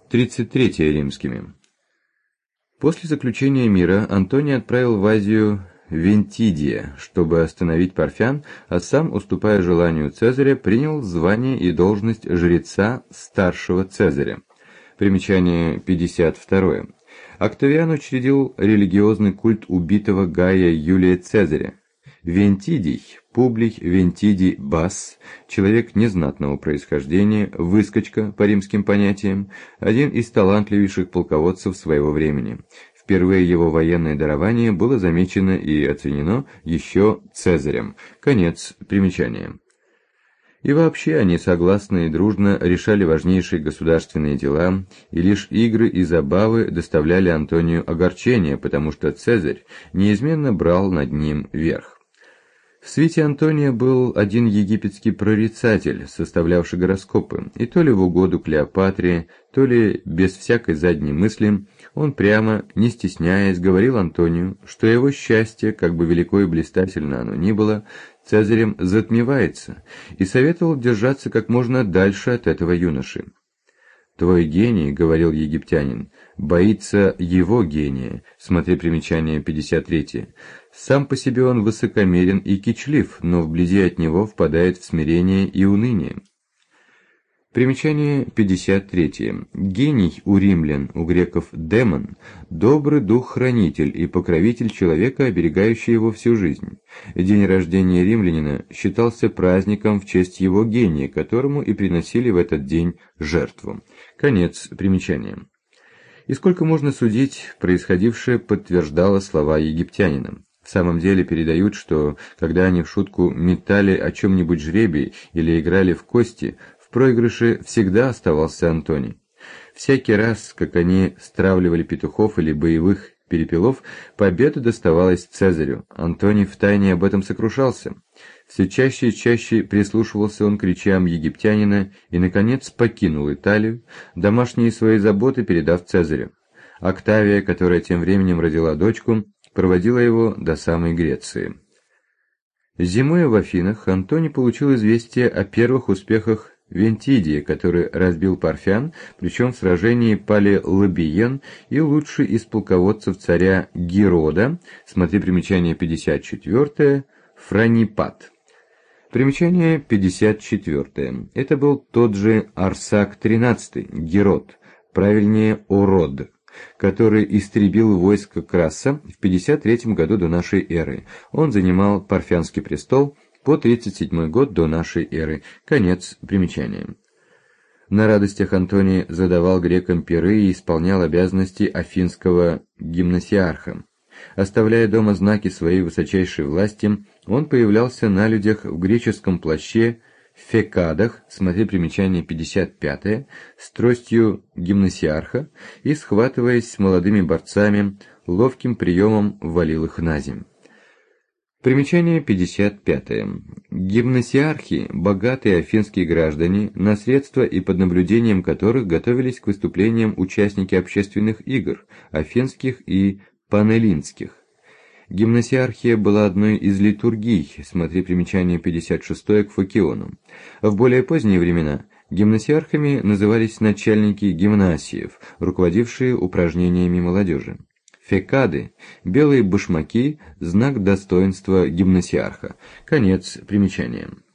33 римскими. После заключения мира Антоний отправил в Азию Вентидия, чтобы остановить парфян, а сам, уступая желанию Цезаря, принял звание и должность жреца старшего Цезаря. Примечание 52. Октавиан учредил религиозный культ убитого Гая Юлия Цезаря. Вентидий, Публий Вентидий Бас, человек незнатного происхождения, выскочка по римским понятиям, один из талантливейших полководцев своего времени. Впервые его военное дарование было замечено и оценено еще Цезарем. Конец примечания. И вообще они согласно и дружно решали важнейшие государственные дела, и лишь игры и забавы доставляли Антонию огорчение, потому что Цезарь неизменно брал над ним верх. В свите Антония был один египетский прорицатель, составлявший гороскопы, и то ли в угоду Клеопатре, то ли без всякой задней мысли, он прямо, не стесняясь, говорил Антонию, что его счастье, как бы велико и блистательно оно ни было, Цезарем затмевается, и советовал держаться как можно дальше от этого юноши. «Твой гений, — говорил египтянин, — боится его гения», смотри примечание 53. Сам по себе он высокомерен и кичлив, но вблизи от него впадает в смирение и уныние. Примечание 53. Гений у римлян, у греков демон, добрый дух-хранитель и покровитель человека, оберегающий его всю жизнь. День рождения римлянина считался праздником в честь его гения, которому и приносили в этот день жертву. Конец примечания. И сколько можно судить, происходившее подтверждало слова египтянина. В самом деле передают, что когда они в шутку метали о чем-нибудь жребий или играли в кости, в проигрыше всегда оставался Антоний. Всякий раз, как они стравливали петухов или боевых перепелов, победа доставалась Цезарю. Антоний втайне об этом сокрушался. Все чаще и чаще прислушивался он к речам египтянина и, наконец, покинул Италию, домашние свои заботы передав Цезарю. Октавия, которая тем временем родила дочку, проводила его до самой Греции. Зимой в Афинах Антоний получил известие о первых успехах Вентидия, который разбил парфян, причем в сражении пали Лабиен и лучший из полководцев царя Герода, смотри примечание 54, Франипат. Примечание 54. Это был тот же Арсак XIII, Герод, правильнее Ород, который истребил войско Краса в 53 году до нашей эры. Он занимал Парфянский престол по 37 год до нашей эры. Конец примечания. На радостях Антоний задавал грекам пиры и исполнял обязанности афинского гимнасиарха. Оставляя дома знаки своей высочайшей власти, он появлялся на людях в греческом плаще, в фекадах, смотри примечание 55, с тростью гимнасиарха и, схватываясь с молодыми борцами, ловким приемом валил их на земь. Примечание 55. Гимнасиархи – богатые афинские граждане, на средства и под наблюдением которых готовились к выступлениям участники общественных игр, афинских и панеллинских. Гимнасиархия была одной из литургий, смотри примечание 56 к Фокиону. В более поздние времена гимнасиархами назывались начальники гимнасиев, руководившие упражнениями молодежи. Фекады – белые башмаки, знак достоинства гимнасиарха. Конец примечания.